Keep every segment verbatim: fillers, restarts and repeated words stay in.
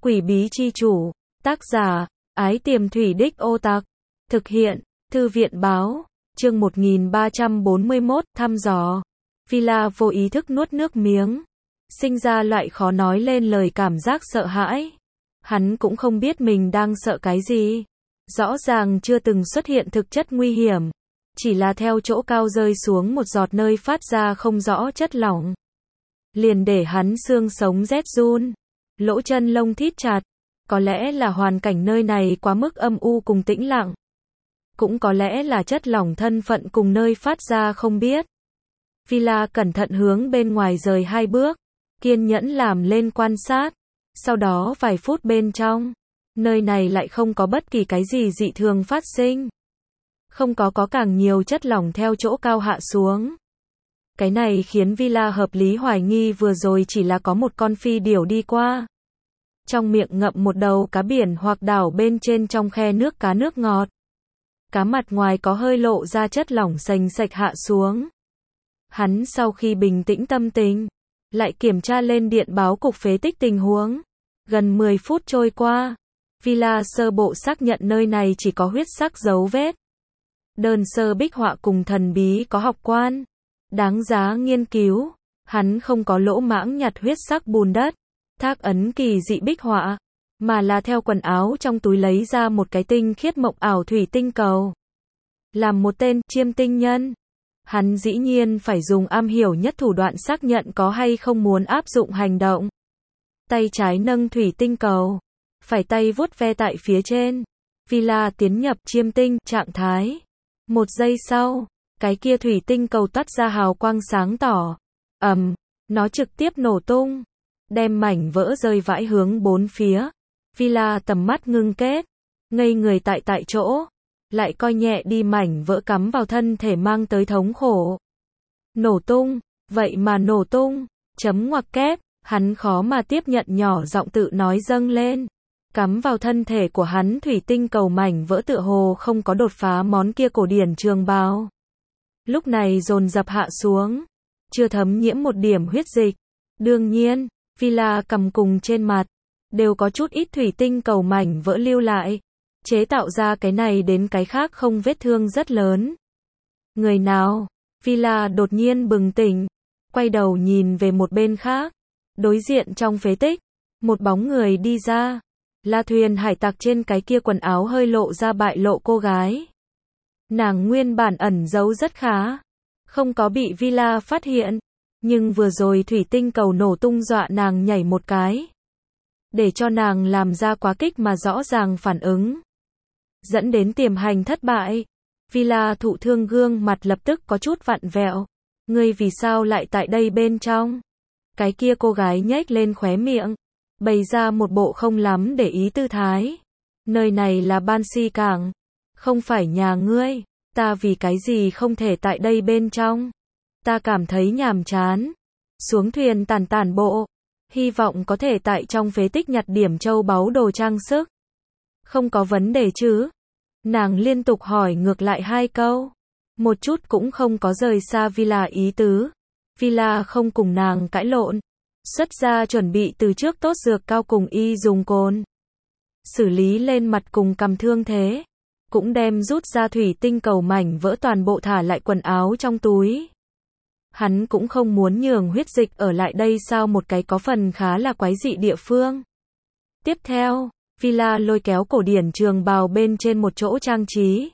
Quỷ bí chi chủ, tác giả, Ái Tiềm Thủy Đích Ô Tặc, thực hiện, Thư viện báo, chương một nghìn ba trăm bốn mươi mốt, thăm dò. Villa vô ý thức nuốt nước miếng, sinh ra loại khó nói lên lời cảm giác sợ hãi. Hắn cũng không biết mình đang sợ cái gì. Rõ ràng chưa từng xuất hiện thực chất nguy hiểm, chỉ là theo chỗ cao rơi xuống một giọt nơi phát ra không rõ chất lỏng. Liền để hắn xương sống rét run, lỗ chân lông thít chặt. Có lẽ là hoàn cảnh nơi này quá mức âm u cùng tĩnh lặng. Cũng có lẽ là chất lỏng thân phận cùng nơi phát ra không biết. Villa cẩn thận hướng bên ngoài rời hai bước, kiên nhẫn làm lên quan sát. Sau đó vài phút bên trong, nơi này lại không có bất kỳ cái gì dị thường phát sinh. Không có có càng nhiều chất lỏng theo chỗ cao hạ xuống. Cái này khiến Villa hợp lý hoài nghi vừa rồi chỉ là có một con phi điểu đi qua. Trong miệng ngậm một đầu cá biển hoặc đảo bên trên trong khe nước cá nước ngọt. Cá mặt ngoài có hơi lộ ra chất lỏng sành sạch hạ xuống. Hắn sau khi bình tĩnh tâm tình, lại kiểm tra lên điện báo cục phế tích tình huống. Gần mười phút trôi qua, Villa sơ bộ xác nhận nơi này chỉ có huyết sắc dấu vết. Đơn sơ bích họa cùng thần bí có học quan, đáng giá nghiên cứu. Hắn không có lỗ mãng nhặt huyết sắc bùn đất, thác ấn kỳ dị bích họa, mà là theo quần áo trong túi lấy ra một cái tinh khiết mộng ảo thủy tinh cầu. Làm một tên chiêm tinh nhân, hắn dĩ nhiên phải dùng am hiểu nhất thủ đoạn xác nhận có hay không muốn áp dụng hành động. Tay trái nâng thủy tinh cầu, phải tay vuốt ve tại phía trên. Villa tiến nhập chiêm tinh trạng thái. Một giây sau, cái kia thủy tinh cầu toát ra hào quang sáng tỏ. Ầm, um, nó trực tiếp nổ tung, đem mảnh vỡ rơi vãi hướng bốn phía. Villa tầm mắt ngưng kết, ngây người tại tại chỗ, lại coi nhẹ đi mảnh vỡ cắm vào thân thể mang tới thống khổ. Nổ tung, vậy mà nổ tung, chấm ngoặc kép, hắn khó mà tiếp nhận nhỏ giọng tự nói dâng lên. Cắm vào thân thể của hắn thủy tinh cầu mảnh vỡ tựa hồ không có đột phá món kia cổ điển trường bào. Lúc này dồn dập hạ xuống, chưa thấm nhiễm một điểm huyết dịch. Đương nhiên, Villa cầm cùng trên mặt, đều có chút ít thủy tinh cầu mảnh vỡ lưu lại. Chế tạo ra cái này đến cái khác không vết thương rất lớn. Người nào? Villa đột nhiên bừng tỉnh, quay đầu nhìn về một bên khác. Đối diện trong phế tích, một bóng người đi ra. Là thuyền hải tặc trên cái kia quần áo hơi lộ ra bại lộ cô gái. Nàng nguyên bản ẩn giấu rất khá, không có bị Villa phát hiện. Nhưng vừa rồi thủy tinh cầu nổ tung dọa nàng nhảy một cái. Để cho nàng làm ra quá kích mà rõ ràng phản ứng, dẫn đến tiềm hành thất bại. Villa thụ thương gương mặt lập tức có chút vặn vẹo. Ngươi vì sao lại tại đây bên trong? Cái kia cô gái nhếch lên khóe miệng, bày ra một bộ không lắm để ý tư thái. Nơi này là Banshee cảng, không phải nhà ngươi. Ta vì cái gì không thể tại đây bên trong? Ta cảm thấy nhàm chán. Xuống thuyền tản tản bộ, hy vọng có thể tại trong phế tích nhặt điểm châu báu đồ trang sức. Không có vấn đề chứ? Nàng liên tục hỏi ngược lại hai câu, một chút cũng không có rời xa Villa ý tứ. Villa không cùng nàng cãi lộn, xuất ra chuẩn bị từ trước tốt dược cao cùng y dùng cồn, xử lý lên mặt cùng cầm thương thế, cũng đem rút ra thủy tinh cầu mảnh vỡ toàn bộ thả lại quần áo trong túi. Hắn cũng không muốn nhường huyết dịch ở lại đây sao một cái có phần khá là quái dị địa phương. Tiếp theo, Villa lôi kéo cổ điển trường bào bên trên một chỗ trang trí.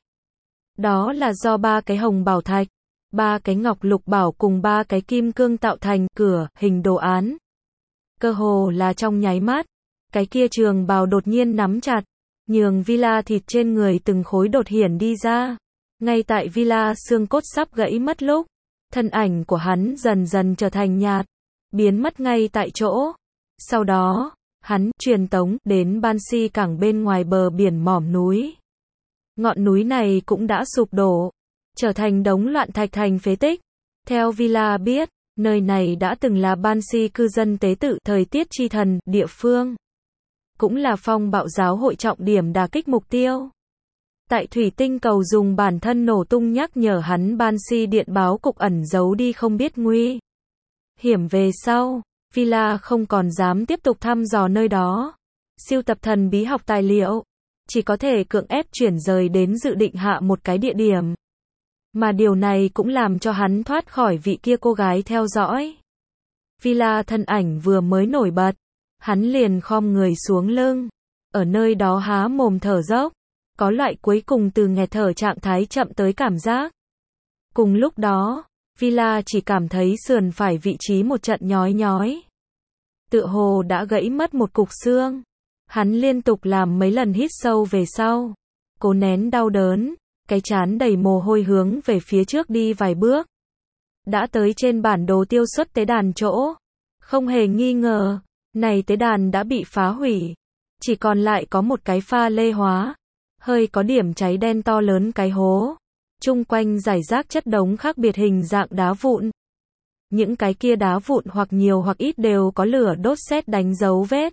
Đó là do ba cái hồng bảo thạch, ba cái ngọc lục bảo cùng ba cái kim cương tạo thành cửa hình đồ án. Cơ hồ là trong nháy mắt, cái kia trường bào đột nhiên nắm chặt, nhường Villa thịt trên người từng khối đột hiển đi ra. Ngay tại Villa xương cốt sắp gãy mất lúc, thân ảnh của hắn dần dần trở thành nhạt, biến mất ngay tại chỗ. Sau đó, hắn truyền tống đến Banshee cảng bên ngoài bờ biển mỏm núi. Ngọn núi này cũng đã sụp đổ, trở thành đống loạn thạch thành phế tích. Theo Villa biết, nơi này đã từng là Banshee cư dân tế tự thời tiết chi thần địa phương, cũng là phong bạo giáo hội trọng điểm đả kích mục tiêu. Tại thủy tinh cầu dùng bản thân nổ tung nhắc nhở hắn Banshee điện báo cục ẩn giấu đi không biết nguy hiểm về sau. Villa không còn dám tiếp tục thăm dò nơi đó. siêu tập thần bí học tài liệu, chỉ có thể cưỡng ép chuyển rời đến dự định hạ một cái địa điểm. Mà điều này cũng làm cho hắn thoát khỏi vị kia cô gái theo dõi. Villa thân ảnh vừa mới nổi bật, hắn liền khom người xuống lưng, ở nơi đó há mồm thở dốc, có loại cuối cùng từ nghẹt thở trạng thái chậm tới cảm giác. Cùng lúc đó, Villa chỉ cảm thấy sườn phải vị trí một trận nhói nhói. Tựa hồ đã gãy mất một cục xương. Hắn liên tục làm mấy lần hít sâu về sau, cố nén đau đớn, cái trán đầy mồ hôi hướng về phía trước đi vài bước. Đã tới trên bản đồ tiêu xuất tế đàn chỗ. Không hề nghi ngờ, này tế đàn đã bị phá hủy. Chỉ còn lại có một cái pha lê hóa, hơi có điểm cháy đen to lớn cái hố. Chung quanh rải rác chất đống khác biệt hình dạng đá vụn. Những cái kia đá vụn hoặc nhiều hoặc ít đều có lửa đốt sét đánh dấu vết.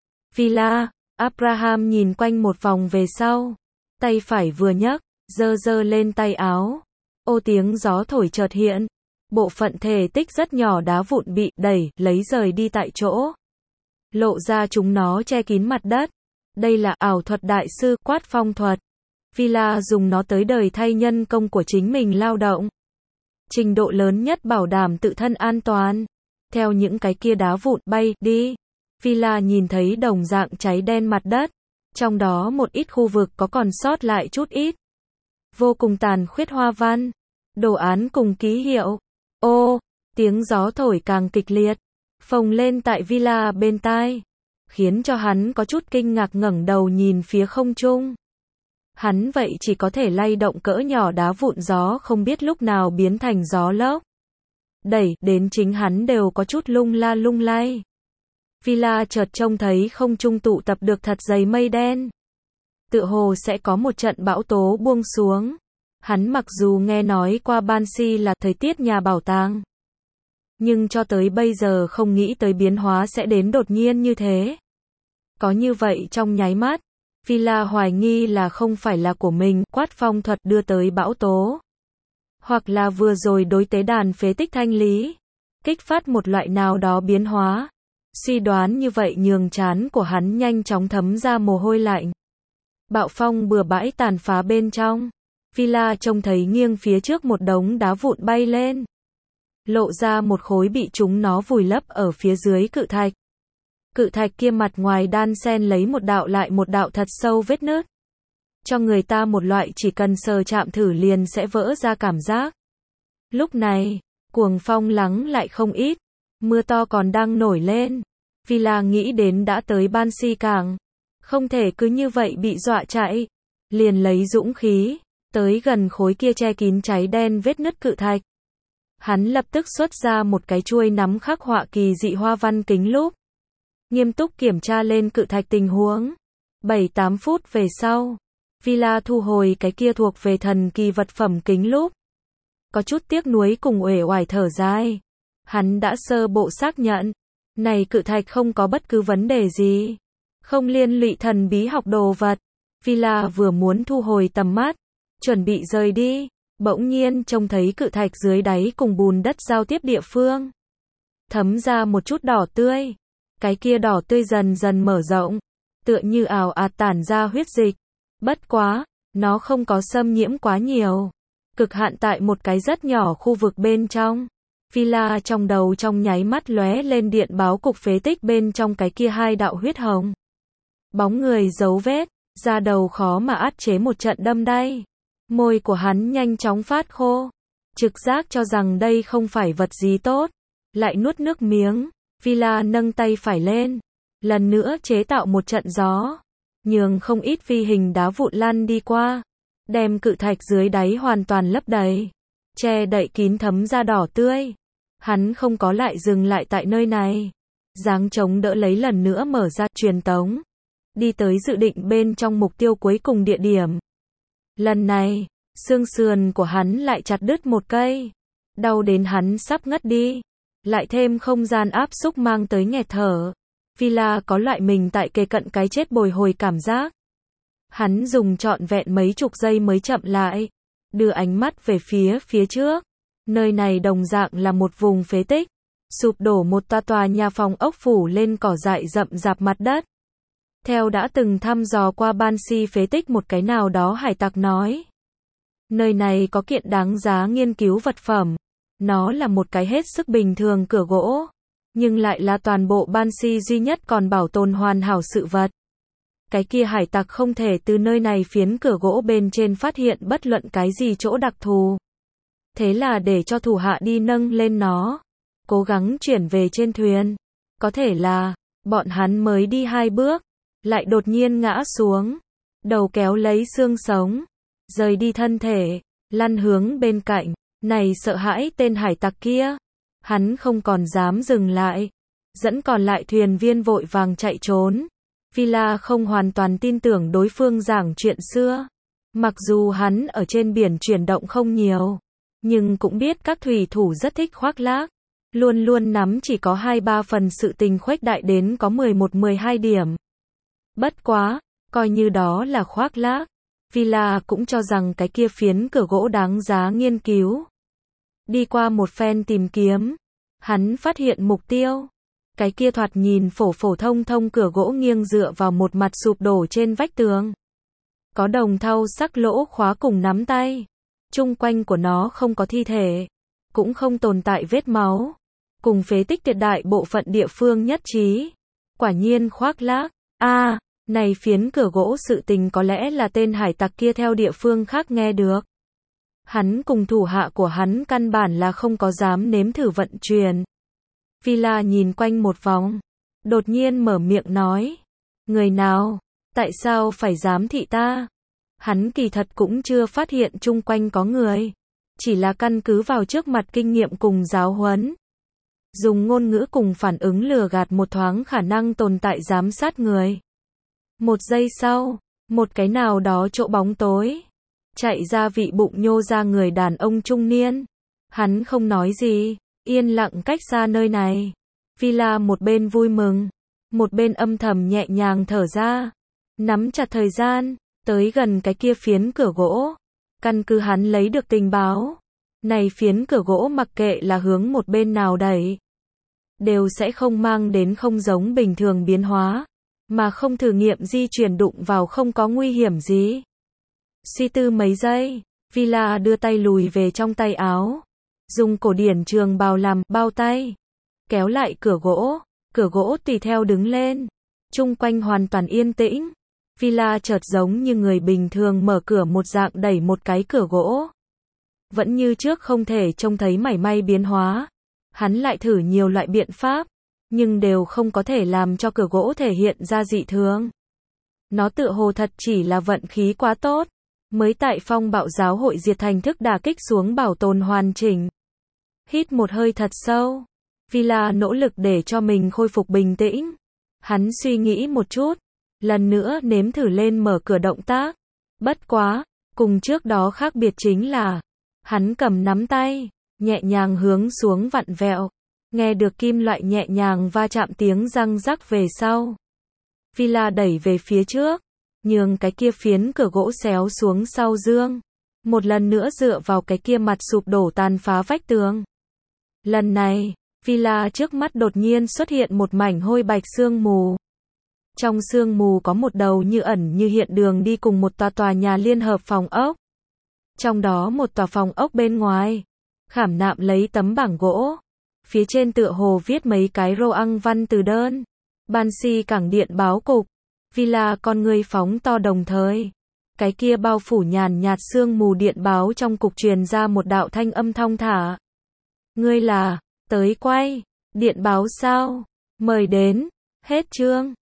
Villa, Abraham nhìn quanh một vòng về sau, tay phải vừa nhấc, giơ giơ lên tay áo. Ô tiếng gió thổi chợt hiện, bộ phận thể tích rất nhỏ đá vụn bị đẩy, lấy rời đi tại chỗ. Lộ ra chúng nó che kín mặt đất. Đây là ảo thuật đại sư, quát phong thuật. Villa dùng nó tới đời thay nhân công của chính mình lao động. Trình độ lớn nhất bảo đảm tự thân an toàn. Theo những cái kia đá vụn bay đi, Villa nhìn thấy đồng dạng cháy đen mặt đất. Trong đó một ít khu vực có còn sót lại chút ít. Vô cùng tàn khuyết hoa văn, đồ án cùng ký hiệu. Ô, tiếng gió thổi càng kịch liệt, phồng lên tại Villa bên tai, khiến cho hắn có chút kinh ngạc ngẩng đầu nhìn phía không trung. Hắn vậy chỉ có thể lay động cỡ nhỏ đá vụn gió không biết lúc nào biến thành gió lốc. Đẩy đến chính hắn đều có chút lung la lung lay. Villa chợt trông thấy không trung tụ tập được thật dày mây đen. Tựa hồ sẽ có một trận bão tố buông xuống. Hắn mặc dù nghe nói qua Banshee là thời tiết nhà bảo tàng, nhưng cho tới bây giờ không nghĩ tới biến hóa sẽ đến đột nhiên như thế. Có như vậy trong nháy mắt, Villa hoài nghi là không phải là của mình, quát phong thuật đưa tới bão tố. Hoặc là vừa rồi đối tế đàn phế tích thanh lý, kích phát một loại nào đó biến hóa. Suy đoán như vậy nhường trán của hắn nhanh chóng thấm ra mồ hôi lạnh. Bạo phong bừa bãi tàn phá bên trong. Villa trông thấy nghiêng phía trước một đống đá vụn bay lên. Lộ ra một khối bị chúng nó vùi lấp ở phía dưới cự thạch. Cự thạch kia mặt ngoài đan xen lấy một đạo lại một đạo thật sâu vết nứt. Cho người ta một loại chỉ cần sờ chạm thử liền sẽ vỡ ra cảm giác. Lúc này, cuồng phong lắng lại không ít. Mưa to còn đang nổi lên. Villa nghĩ đến đã tới Banshee cảng. Không thể cứ như vậy bị dọa chạy. Liền lấy dũng khí, tới gần khối kia che kín cháy đen vết nứt cự thạch. Hắn lập tức xuất ra một cái chuôi nắm khắc họa kỳ dị hoa văn kính lúp. Nghiêm túc kiểm tra lên cự thạch tình huống. bảy tám phút về sau, Villa thu hồi cái kia thuộc về thần kỳ vật phẩm kính lúp. Có chút tiếc nuối cùng uể oải thở dài. Hắn đã sơ bộ xác nhận, này cự thạch không có bất cứ vấn đề gì. Không liên lụy thần bí học đồ vật. Villa vừa muốn thu hồi tầm mắt, chuẩn bị rời đi, bỗng nhiên trông thấy cự thạch dưới đáy cùng bùn đất giao tiếp địa phương. Thấm ra một chút đỏ tươi. Cái kia đỏ tươi dần dần mở rộng, tựa như ảo ạt tản ra huyết dịch. Bất quá, nó không có xâm nhiễm quá nhiều. Cực hạn tại một cái rất nhỏ khu vực bên trong. Villa trong đầu trong nháy mắt lóe lên điện báo cục phế tích bên trong cái kia hai đạo huyết hồng. Bóng người dấu vết, da đầu khó mà át chế một trận đâm đay. Môi của hắn nhanh chóng phát khô. Trực giác cho rằng đây không phải vật gì tốt. Lại nuốt nước miếng. Villa nâng tay phải lên. Lần nữa chế tạo một trận gió. Nhường không ít vi hình đá vụn lăn đi qua. Đem cự thạch dưới đáy hoàn toàn lấp đầy. Che đậy kín thấm da đỏ tươi. Hắn không có lại dừng lại tại nơi này. Giáng chống đỡ lấy lần nữa mở ra truyền tống. Đi tới dự định bên trong mục tiêu cuối cùng địa điểm. Lần này, xương sườn của hắn lại chặt đứt một cây. Đau đến hắn sắp ngất đi. Lại thêm không gian áp xúc mang tới nghẹt thở. Villa có loại mình tại kề cận cái chết bồi hồi cảm giác. Hắn dùng trọn vẹn mấy chục giây mới chậm lại. Đưa ánh mắt về phía phía trước. Nơi này đồng dạng là một vùng phế tích. Sụp đổ một tòa tòa nhà phòng ốc phủ lên cỏ dại rậm rạp mặt đất. Theo đã từng thăm dò qua Banshee phế tích một cái nào đó hải tặc nói. Nơi này có kiện đáng giá nghiên cứu vật phẩm. Nó là một cái hết sức bình thường cửa gỗ. Nhưng lại là toàn bộ Banshee duy nhất còn bảo tồn hoàn hảo sự vật. Cái kia hải tặc không thể từ nơi này phiến cửa gỗ bên trên phát hiện bất luận cái gì chỗ đặc thù. Thế là để cho thủ hạ đi nâng lên nó. Cố gắng chuyển về trên thuyền. Có thể là, bọn hắn mới đi hai bước. Lại đột nhiên ngã xuống. Đầu kéo lấy xương sống. Rời đi thân thể. Lăn hướng bên cạnh. Này sợ hãi tên hải tặc kia. Hắn không còn dám dừng lại. Dẫn còn lại thuyền viên vội vàng chạy trốn. Villa không hoàn toàn tin tưởng đối phương giảng chuyện xưa. Mặc dù hắn ở trên biển chuyển động không nhiều. Nhưng cũng biết các thủy thủ rất thích khoác lác. Luôn luôn nắm chỉ có hai ba phần sự tình khuếch đại đến có mười một mười hai điểm. Bất quá, coi như đó là khoác lác. Villa cũng cho rằng cái kia phiến cửa gỗ đáng giá nghiên cứu. Đi qua một phen tìm kiếm. Hắn phát hiện mục tiêu. Cái kia thoạt nhìn phổ phổ thông thông cửa gỗ nghiêng dựa vào một mặt sụp đổ trên vách tường. Có đồng thau sắc lỗ khóa cùng nắm tay. Chung quanh của nó không có thi thể. Cũng không tồn tại vết máu. Cùng phế tích tuyệt đại bộ phận địa phương nhất trí. Quả nhiên khoác lác. A, này phiến cửa gỗ sự tình có lẽ là tên hải tặc kia theo địa phương khác nghe được. Hắn cùng thủ hạ của hắn căn bản là không có dám nếm thử vận chuyển. Villa nhìn quanh một vòng. Đột nhiên mở miệng nói. Người nào? Tại sao phải giám thị ta? Hắn kỳ thật cũng chưa phát hiện chung quanh có người. Chỉ là căn cứ vào trước mặt kinh nghiệm cùng giáo huấn. Dùng ngôn ngữ cùng phản ứng lừa gạt một thoáng khả năng tồn tại giám sát người. Một giây sau, một cái nào đó chỗ bóng tối. Chạy ra vị bụng nhô ra người đàn ông trung niên. Hắn không nói gì, yên lặng cách xa nơi này. Villa một bên vui mừng, một bên âm thầm nhẹ nhàng thở ra. Nắm chặt thời gian, tới gần cái kia phiến cửa gỗ. Căn cứ hắn lấy được tình báo. Này phiến cửa gỗ mặc kệ là hướng một bên nào đẩy. Đều sẽ không mang đến không giống bình thường biến hóa. Mà không thử nghiệm di chuyển đụng vào không có nguy hiểm gì. Suy tư mấy giây, Villa đưa tay lùi về trong tay áo. Dùng cổ điển trường bào làm bao tay. Kéo lại cửa gỗ. Cửa gỗ tùy theo đứng lên. Chung quanh hoàn toàn yên tĩnh. Villa chợt giống như người bình thường mở cửa một dạng đẩy một cái cửa gỗ. Vẫn như trước không thể trông thấy mảy may biến hóa. Hắn lại thử nhiều loại biện pháp. Nhưng đều không có thể làm cho cửa gỗ thể hiện ra dị thường. Nó tựa hồ thật chỉ là vận khí quá tốt. Mới tại phong bạo giáo hội diệt thành thức đả kích xuống bảo tồn hoàn chỉnh. Hít một hơi thật sâu. Villa nỗ lực để cho mình khôi phục bình tĩnh. Hắn suy nghĩ một chút. Lần nữa nếm thử lên mở cửa động tác. Bất quá, cùng trước đó khác biệt chính là. Hắn cầm nắm tay, nhẹ nhàng hướng xuống vặn vẹo. Nghe được kim loại nhẹ nhàng va chạm tiếng răng rắc về sau. Villa đẩy về phía trước. Nhường cái kia phiến cửa gỗ xéo xuống sau dương. Một lần nữa dựa vào cái kia mặt sụp đổ tàn phá vách tường. Lần này, Villa trước mắt đột nhiên xuất hiện một mảnh hôi bạch sương mù. Trong sương mù có một đầu như ẩn như hiện đường đi cùng một tòa tòa nhà liên hợp phòng ốc. Trong đó một tòa phòng ốc bên ngoài, khảm nạm lấy tấm bảng gỗ. Phía trên tựa hồ viết mấy cái rô ăn văn từ đơn. Banshee cảng điện báo cục. Villa con người phóng to đồng thời. Cái kia bao phủ nhàn nhạt sương mù điện báo trong cục truyền ra một đạo thanh âm thong thả. Ngươi là, tới quay, điện báo sao? Mời đến, hết chương.